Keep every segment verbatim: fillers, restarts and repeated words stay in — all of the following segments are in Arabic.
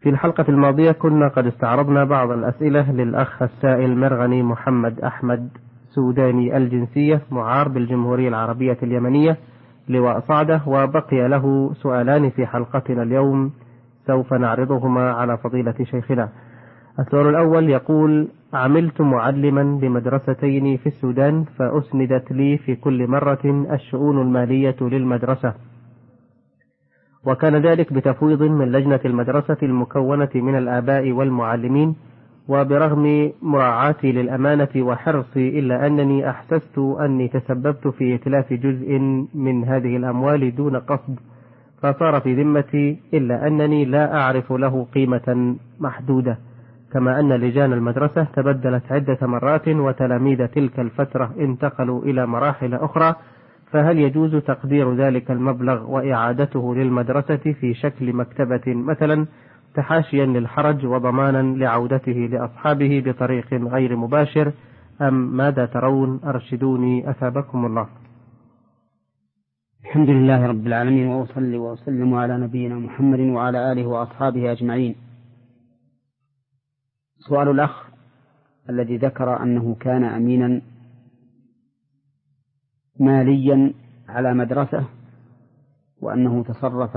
في الحلقة الماضية كنا قد استعرضنا بعض الأسئلة للأخ السائل مرغني محمد أحمد سوداني الجنسية معار بالجمهورية العربية اليمنية لواء صعدة، وبقي له سؤالان في حلقتنا اليوم سوف نعرضهما على فضيلة شيخنا. السؤال الأول يقول: عملت معلما بمدرستين في السودان، فأسندت لي في كل مرة الشؤون المالية للمدرسة، وكان ذلك بتفويض من لجنة المدرسة المكونة من الآباء والمعلمين، وبرغم مراعاتي للأمانة وحرصي إلا أنني أحسست أني تسببت في إتلاف جزء من هذه الأموال دون قصد، فصار في ذمتي، إلا أنني لا أعرف له قيمة محدودة، كما أن لجان المدرسة تبدلت عدة مرات وتلاميذ تلك الفترة انتقلوا إلى مراحل أخرى، فهل يجوز تقدير ذلك المبلغ وإعادته للمدرسة في شكل مكتبة مثلا، تحاشيا للحرج وضمانا لعودته لأصحابه بطريق غير مباشر، أم ماذا ترون؟ أرشدوني أثابكم الله. الحمد لله رب العالمين، وأصلي وأسلم على نبينا محمد وعلى آله وأصحابه أجمعين. سؤال الأخ الذي ذكر أنه كان أمينا ماليا على مدرسة، وأنه تصرف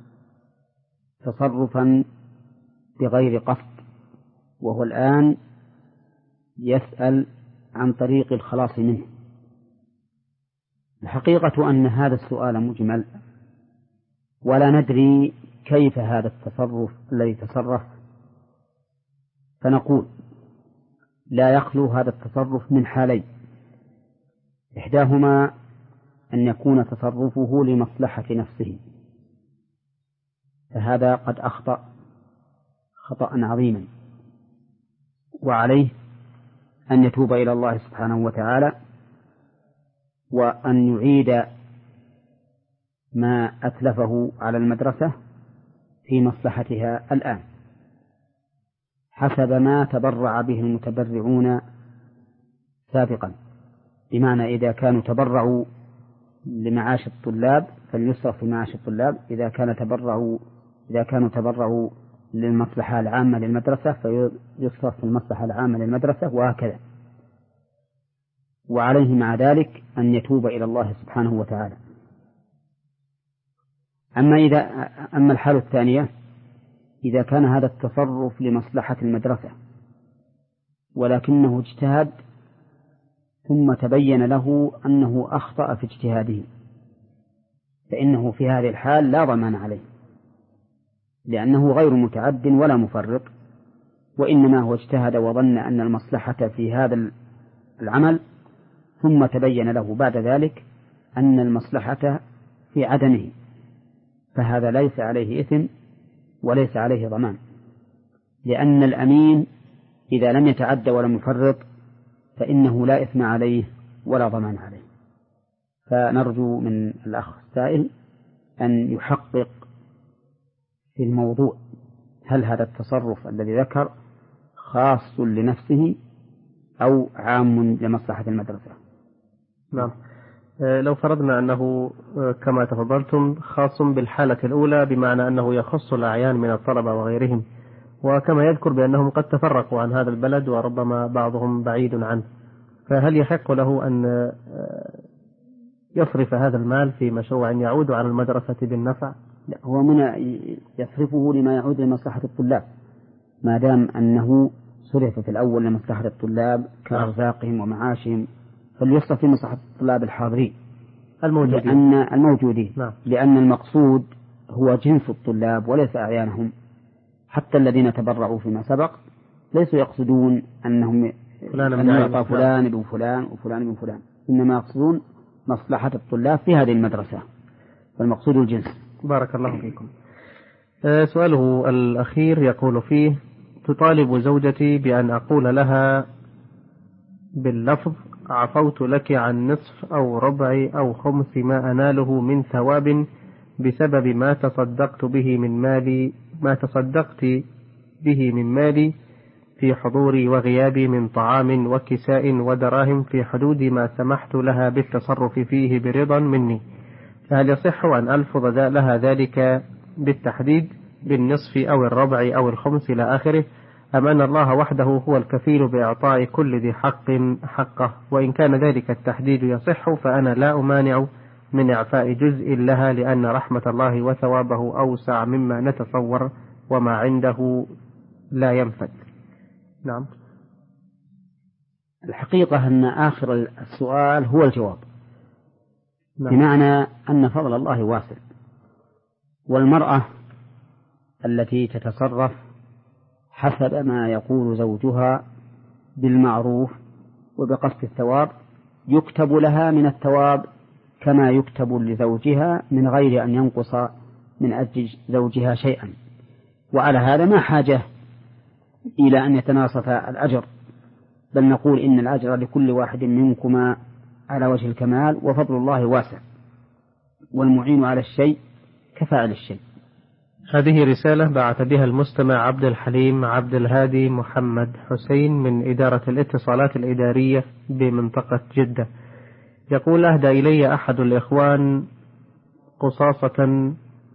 تصرفا بغير قصد، وهو الآن يسأل عن طريق الخلاص منه. الحقيقة أن هذا السؤال مجمل، ولا ندري كيف هذا التصرف الذي تصرف، فنقول لا يخلو هذا التصرف من حالين: إحداهما أن يكون تصرفه لمصلحة نفسه، فهذا قد أخطأ خطأ عظيما، وعليه أن يتوب إلى الله سبحانه وتعالى، وأن يعيد ما أتلفه على المدرسة في مصلحتها الآن حسب ما تبرع به المتبرعون سابقا. بمعنى إذا كانوا تبرعوا لمعاش الطلاب فليصرف في معاش الطلاب، إذا كان تبرعوا إذا كانوا تبرعوا للمصلحة العامة للمدرسة فيصرف في المصلحة العامة للمدرسة، وهكذا. وعليه مع ذلك أن يتوب إلى الله سبحانه وتعالى. أما إذا أما الحالة الثانية، إذا كان هذا التصرف لمصلحة المدرسة ولكنه اجتهد ثم تبين له أنه أخطأ في اجتهاده، فإنه في هذه الحال لا ضمان عليه، لأنه غير متعد ولا مفرط، وإنما هو اجتهد وظن أن المصلحة في هذا العمل، ثم تبين له بعد ذلك أن المصلحة في عدمه، فهذا ليس عليه إثم وليس عليه ضمان، لأن الأمين إذا لم يتعد ولم يفرط فإنه لا إثم عليه ولا ضمان عليه. فنرجو من الأخ السائل أن يحقق في الموضوع، هل هذا التصرف الذي ذكر خاص لنفسه أو عام لمصلحة المدرسة؟ نعم، لو فرضنا أنه كما تفضلتم خاص بالحالة الأولى، بمعنى أنه يخص الأعيان من الطلبة وغيرهم، وكما يذكر بأنهم قد تفرقوا عن هذا البلد وربما بعضهم بعيد عنه، فهل يحق له أن يصرف هذا المال في مشروع يعود على المدرسة بالنفع؟ لا، هو من يصرفه لما يعود لمصلحة الطلاب، ما دام أنه صرف في الأول لمصلحة الطلاب كأرزاقهم ومعاشهم، فليصرف في مصلحة الطلاب الحاضرين الموجودين، لأن الموجودين نعم. لأن المقصود هو جنس الطلاب وليس أعيانهم. حتى الذين تبرعوا فيما سبق ليسوا يقصدون أنهم أن يعطى فلان ابن فلان وفلان ابن فلان، إنما يقصدون مصلحة الطلاب في هذه المدرسة، والمقصود الجنس. بارك الله فيكم. سؤاله الأخير يقول فيه: تطالب زوجتي بأن أقول لها باللفظ عفوت لك عن نصف أو ربع أو خمس ما أناله من ثواب بسبب ما تصدقت به من مالي ما تصدقت به من مالي في حضوري وغيابي من طعام وكساء ودراهم في حدود ما سمحت لها بالتصرف فيه برضا مني، فهل يصح أن ألفظ لها ذلك بالتحديد بالنصف أو الربع أو الخمس إلى آخره، أم أن الله وحده هو الكفيل بإعطاء كل ذي حق حقه؟ وإن كان ذلك التحديد يصح فأنا لا أمانع من إعفاء جزء لها، لأن رحمة الله وثوابه أوسع مما نتصور، وما عنده لا ينفد. نعم. الحقيقة أن آخر السؤال هو الجواب. نعم. بمعنى أن فضل الله واسع، والمرأة التي تتصرف حسب ما يقول زوجها بالمعروف وبقصد الثواب يكتب لها من الثواب كما يكتب لزوجها من غير أن ينقص من أجل زوجها شيئا. وعلى هذا ما حاجة إلى أن يتناصف الأجر، بل نقول إن الأجر لكل واحد منكما على وجه الكمال، وفضل الله واسع، والمعين على الشيء كفاعل الشيء. هذه رسالة بعث بها المستمع عبد الحليم عبد الهادي محمد حسين من إدارة الاتصالات الإدارية بمنطقة جدة. يقول: أهدى إلي أحد الإخوان قصاصة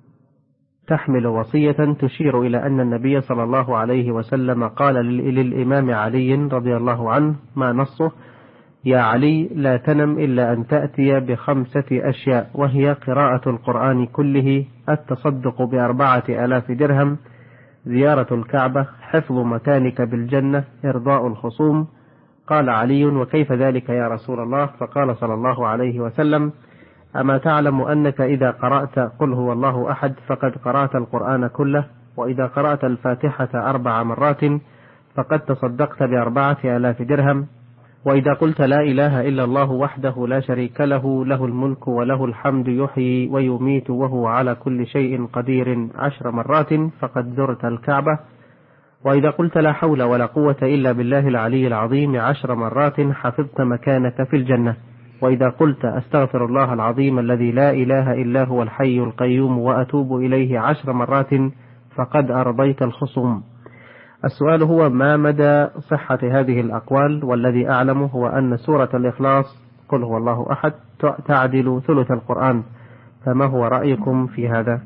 تحمل وصية تشير إلى أن النبي صلى الله عليه وسلم قال للإمام علي رضي الله عنه، ما نصه: يا علي لا تنم إلا أن تأتي بخمسة أشياء، وهي قراءة القرآن كله، التصدق بأربعة آلاف درهم، زيارة الكعبة، حفظ مكانك بالجنة، إرضاء الخصوم. قال علي: وكيف ذلك يا رسول الله؟ فقال صلى الله عليه وسلم: أما تعلم أنك إذا قرأت قل هو الله أحد فقد قرأت القرآن كله، وإذا قرأت الفاتحة أربع مرات فقد تصدقت بأربعة آلاف درهم، وإذا قلت لا إله إلا الله وحده لا شريك له له الملك وله الحمد يحيي ويميت وهو على كل شيء قدير عشر مرات فقد زرت الكعبة، وإذا قلت لا حول ولا قوة إلا بالله العلي العظيم عشر مرات حفظت مكانك في الجنة، وإذا قلت أستغفر الله العظيم الذي لا إله إلا هو الحي القيوم وأتوب إليه عشر مرات فقد أرضيت الخصوم. السؤال هو: ما مدى صحة هذه الأقوال؟ والذي أعلمه هو أن سورة الإخلاص قل هو الله أحد تعدل ثلث القرآن، فما هو رأيكم في هذا؟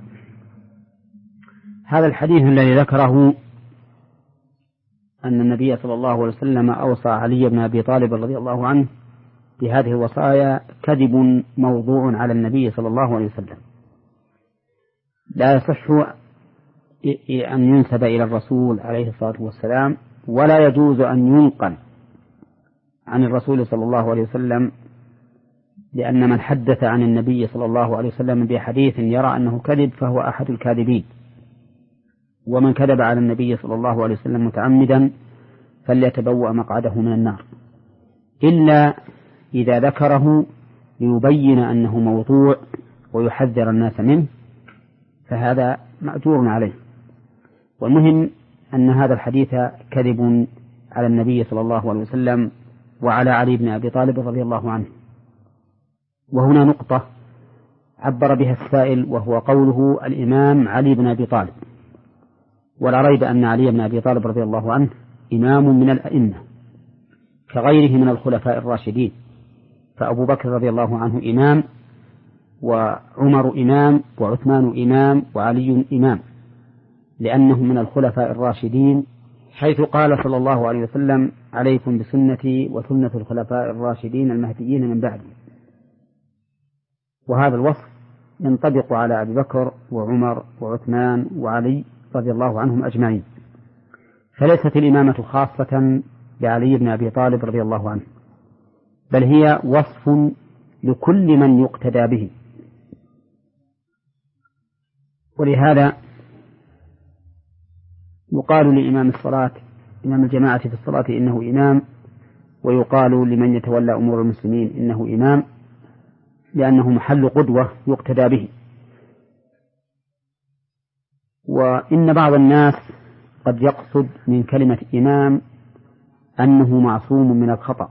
هذا الحديث الذي ذكره أن النبي صلى الله عليه وسلم أوصى علي بن أبي طالب رضي الله عنه بهذه الوصايا كذب موضوع على النبي صلى الله عليه وسلم، لا يصح أن ينسب إلى الرسول عليه الصلاة والسلام، ولا يجوز أن ينقل عن الرسول صلى الله عليه وسلم، لأن من حدث عن النبي صلى الله عليه وسلم بحديث يرى أنه كذب فهو أحد الكاذبين، ومن كذب على النبي صلى الله عليه وسلم متعمدا فليتبوأ مقعده من النار، إلا إذا ذكره ليبين أنه موضوع ويحذر الناس منه، فهذا مأجور عليه. والمهم أن هذا الحديث كذب على النبي صلى الله عليه وسلم وعلى علي بن أبي طالب رضي الله عنه. وهنا نقطة عبر بها السائل، وهو قوله الإمام علي بن أبي طالب، ولا ريب أن علي بن أبي طالب رضي الله عنه إمام من الأئمة كغيره من الخلفاء الراشدين، فأبو بكر رضي الله عنه إمام، وعمر إمام، وعثمان إمام، وعلي إمام، لأنهم من الخلفاء الراشدين، حيث قال صلى الله عليه وسلم: عليكم بسنتي وسنة الخلفاء الراشدين المهديين من بعدي. وهذا الوصف ينطبق على أبي بكر وعمر وعثمان وعلي رضي الله عنهم أجمعين، فليست الإمامة خاصة بعلي بن أبي طالب رضي الله عنه، بل هي وصف لكل من يقتدى به. ولهذا يقال لإمام الصلاة إمام الجماعة في الصلاة إنه إمام، ويقال لمن يتولى أمور المسلمين إنه إمام، لأنه محل قدوة يقتدى به. وإن بعض الناس قد يقصد من كلمة إمام أنه معصوم من الخطأ،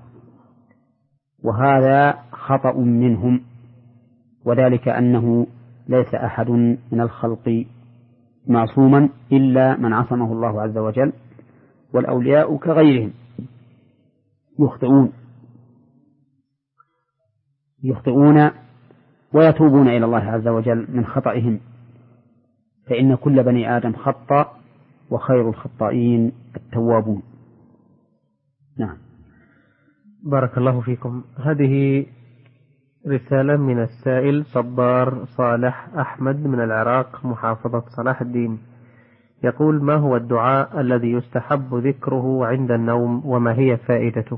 وهذا خطأ منهم، وذلك أنه ليس أحد من الخلق معصوما إلا من عصمه الله عز وجل، والأولياء كغيرهم يخطئون يخطئون ويتوبون إلى الله عز وجل من خطئهم، فإن كل بني آدم خطأ وخير الخطائين التوابون. نعم. بارك الله فيكم. هذه رسالة من السائل صبار صالح أحمد من العراق محافظة صلاح الدين، يقول: ما هو الدعاء الذي يستحب ذكره عند النوم وما هي فائدته؟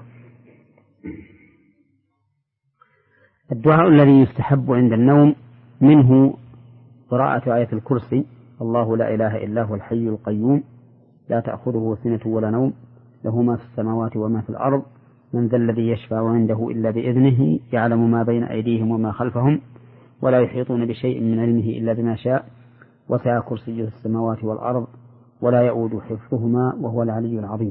الدعاء الذي يستحب عند النوم منه قراءة آية الكرسي: الله لا إله إلا هو الحي القيوم لا تأخذه سنة ولا نوم له ما في السماوات وما في الأرض من ذا الذي يشفع عنده إلا بإذنه يعلم ما بين أيديهم وما خلفهم ولا يحيطون بشيء من علمه إلا بما شاء وسع كرسيه السماوات والأرض ولا يؤود حفظهما وهو العلي العظيم.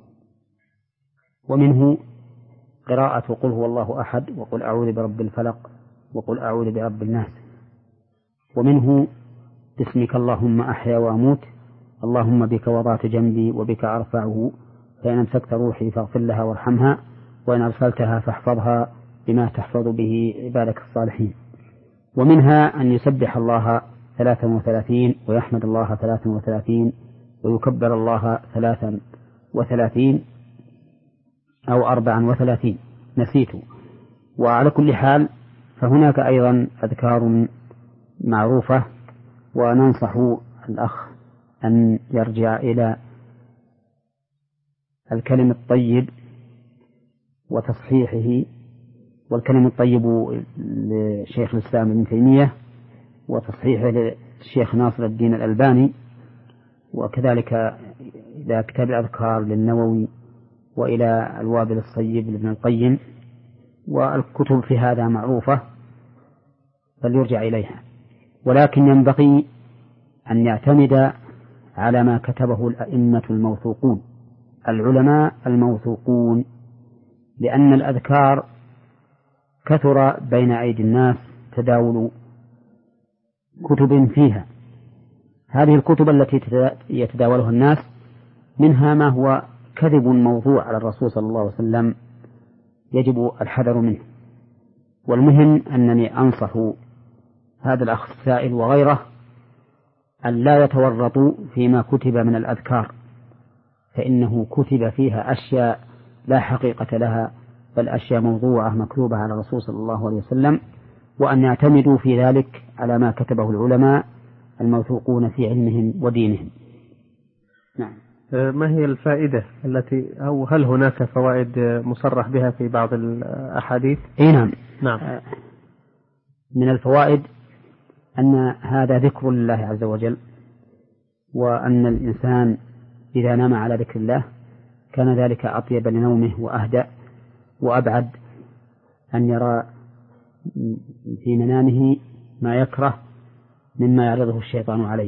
ومنه قراءة قل هو الله أحد وقل أعوذ برب الفلق وقل أعوذ برب الناس. ومنه باسمك اللهم أحيا وأموت اللهم بك وضعت جنبي وبك أرفعه فإن أمسكت روحي فاغفر لها وارحمها وإن أرسلتها فاحفظها بما تحفظ به عبادك الصالحين. ومنها أن يسبح الله ثلاثا وثلاثين ويحمد الله ثلاثا وثلاثين ويكبر الله ثلاثا وثلاثين أو أربعا وثلاثين، نسيت. وعلى كل حال فهناك أيضا أذكار معروفة، وننصح الأخ أن يرجع إلى الكلم الطيب وتصحيحه، والكلم الطيب لشيخ الإسلام ابن تيمية وتصحيحه للشيخ ناصر الدين الألباني، وكذلك إلى كتاب الأذكار للنووي وإلى الوابل الصيب لابن القيم، والكتب في هذا معروفة فليرجع إليها. ولكن ينبغي أن يعتمد على ما كتبه الأئمة الموثوقون العلماء الموثوقون، لأن الأذكار كثر بين أيدي الناس تداول كتب فيها. هذه الكتب التي يتداولها الناس منها ما هو كذب موضوع على الرسول صلى الله عليه وسلم يجب الحذر منه. والمهم أنني أنصح هذا الأخ السائل وغيره أن لا يتورطوا فيما كتب من الأذكار، فإنه كتب فيها أشياء لا حقيقة لها، بل أشياء موضوعة مكتوبة على الرسول صلى الله عليه وسلم، وأن يعتمدوا في ذلك على ما كتبه العلماء الموثوقون في علمهم ودينهم. نعم. ما هي الفائدة التي أو هل هناك فوائد مصرح بها في بعض الأحاديث؟ إيه نعم. نعم. من الفوائد أن هذا ذكر لله عز وجل، وأن الإنسان إذا نام على ذكر الله كان ذلك أطيب لنومه وأهدأ وأبعد أن يرى في منامه ما يكره مما يعرضه الشيطان عليه.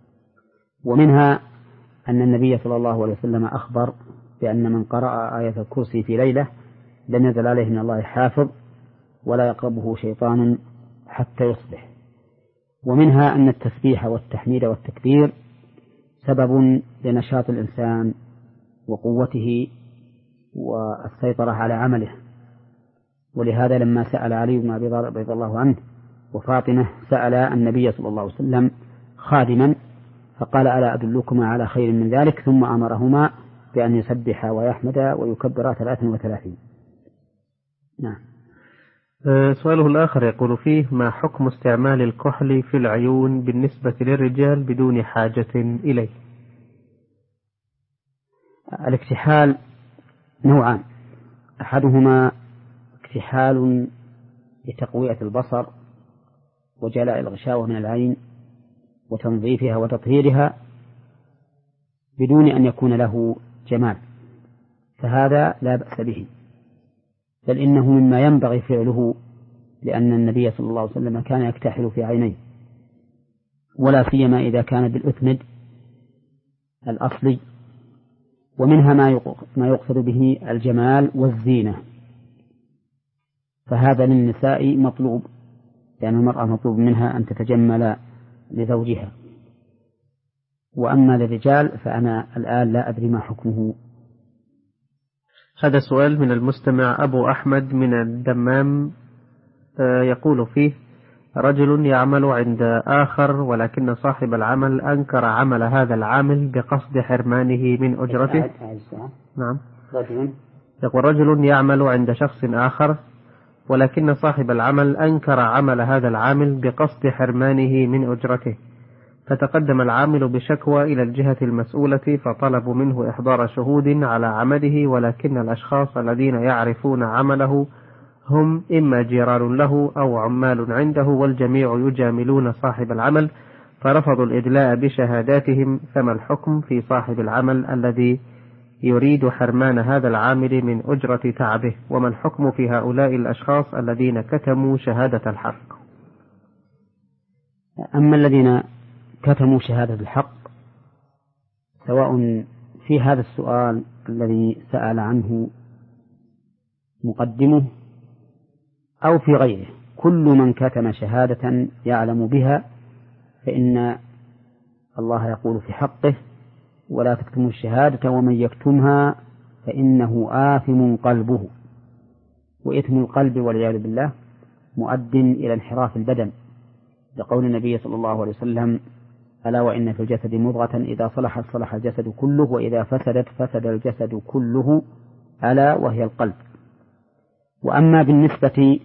ومنها أن النبي صلى الله عليه وسلم أخبر بأن من قرأ آية الكرسي في ليلة لم يزل عليه من الله حافظ ولا يقربه شيطان حتى يصبح. ومنها أن التسبيح والتحميد والتكبير سبب لنشاط الإنسان وقوته والسيطرة على عمله. ولهذا لما سأل علي بن أبي طالب رضي الله عنه وفاطمة سأل النبي صلى الله عليه وسلم خادما فقال: ألا أدلكما على خير من ذلك؟ ثم أمرهما بأن يسبحا ويحمدا ويكبرا ثلاثا وثلاثين. نعم. سؤاله الآخر يقول فيه: ما حكم استعمال الكحل في العيون بالنسبة للرجال بدون حاجة إليه؟ الاكتحال نوعان: أحدهما اكتحال لتقوية البصر وجلاء الغشاوة من العين وتنظيفها وتطهيرها بدون أن يكون له جمال، فهذا لا بأس به، بل إنه مما ينبغي فعله، لأن النبي صلى الله عليه وسلم كان يكتحل في عينيه، ولا سيما إذا كان بالأثمد الأصلي. ومنها ما يقصد به الجمال والزينة، فهذا للنساء مطلوب، لأن المرأة مطلوب منها أن تتجمل لزوجها. وأما للرجال فأنا الآن لا أدري ما حكمه. هذا سؤال من المستمع أبو أحمد من الدمام، يقول فيه: رجل يعمل عند آخر ولكن صاحب العمل أنكر عمل هذا العامل بقصد حرمانه من أجرته. نعم. يقول رجل يعمل عند شخص آخر ولكن صاحب العمل أنكر عمل هذا العامل بقصد حرمانه من أجرته، فتقدم العامل بشكوى إلى الجهة المسؤولة فطلبوا منه إحضار شهود على عمله، ولكن الأشخاص الذين يعرفون عمله هم إما جيران له أو عمال عنده، والجميع يجاملون صاحب العمل فرفضوا الإدلاء بشهاداتهم. فما الحكم في صاحب العمل الذي يريد حرمان هذا العامل من أجرة تعبه؟ وما الحكم في هؤلاء الأشخاص الذين كتموا شهادة الحق؟ أما الذين كتموا شهادة الحق سواء في هذا السؤال الذي سأل عنه مقدمه أو في غيره، كل من كتم شهادة يعلم بها فإن الله يقول في حقه: ولا تكتموا الشهادة ومن يكتمها فإنه آثم قلبه. وإثم القلب والعياذ بالله مؤد إلى انحراف البدن، لقول النبي صلى الله عليه وسلم: ألا وإن في الجسد مضغة إذا صلحت صلح الجسد كله وإذا فسدت فسد الجسد كله ألا وهي القلب. وأما بالنسبة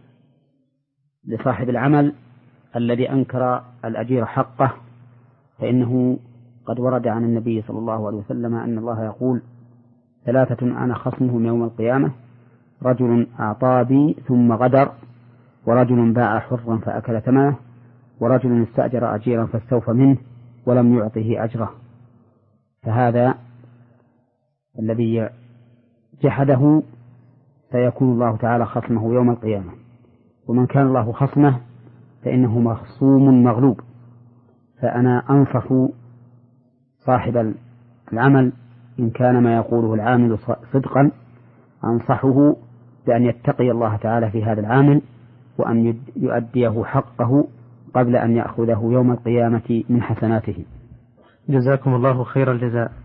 لصاحب العمل الذي أنكر الأجير حقه فإنه قد ورد عن النبي صلى الله عليه وسلم أن الله يقول: ثلاثة أنا خصمهم يوم القيامة: رجل أعطى بي ثم غدر، ورجل باع حرا فأكل ثمنه، ورجل استأجر أجيرا فاستوفى منه ولم يعطه أجره. فهذا الذي جحده سيكون الله تعالى خصمه يوم القيامة، ومن كان الله خصمه فإنه مخصوم مغلوب. فأنا أنصح صاحب العمل إن كان ما يقوله العامل صدقا أنصحه بأن يتقي الله تعالى في هذا العامل وأن يؤديه حقه قبل أن يأخذه يوم القيامة من حسناته. جزاكم الله خير الجزاء.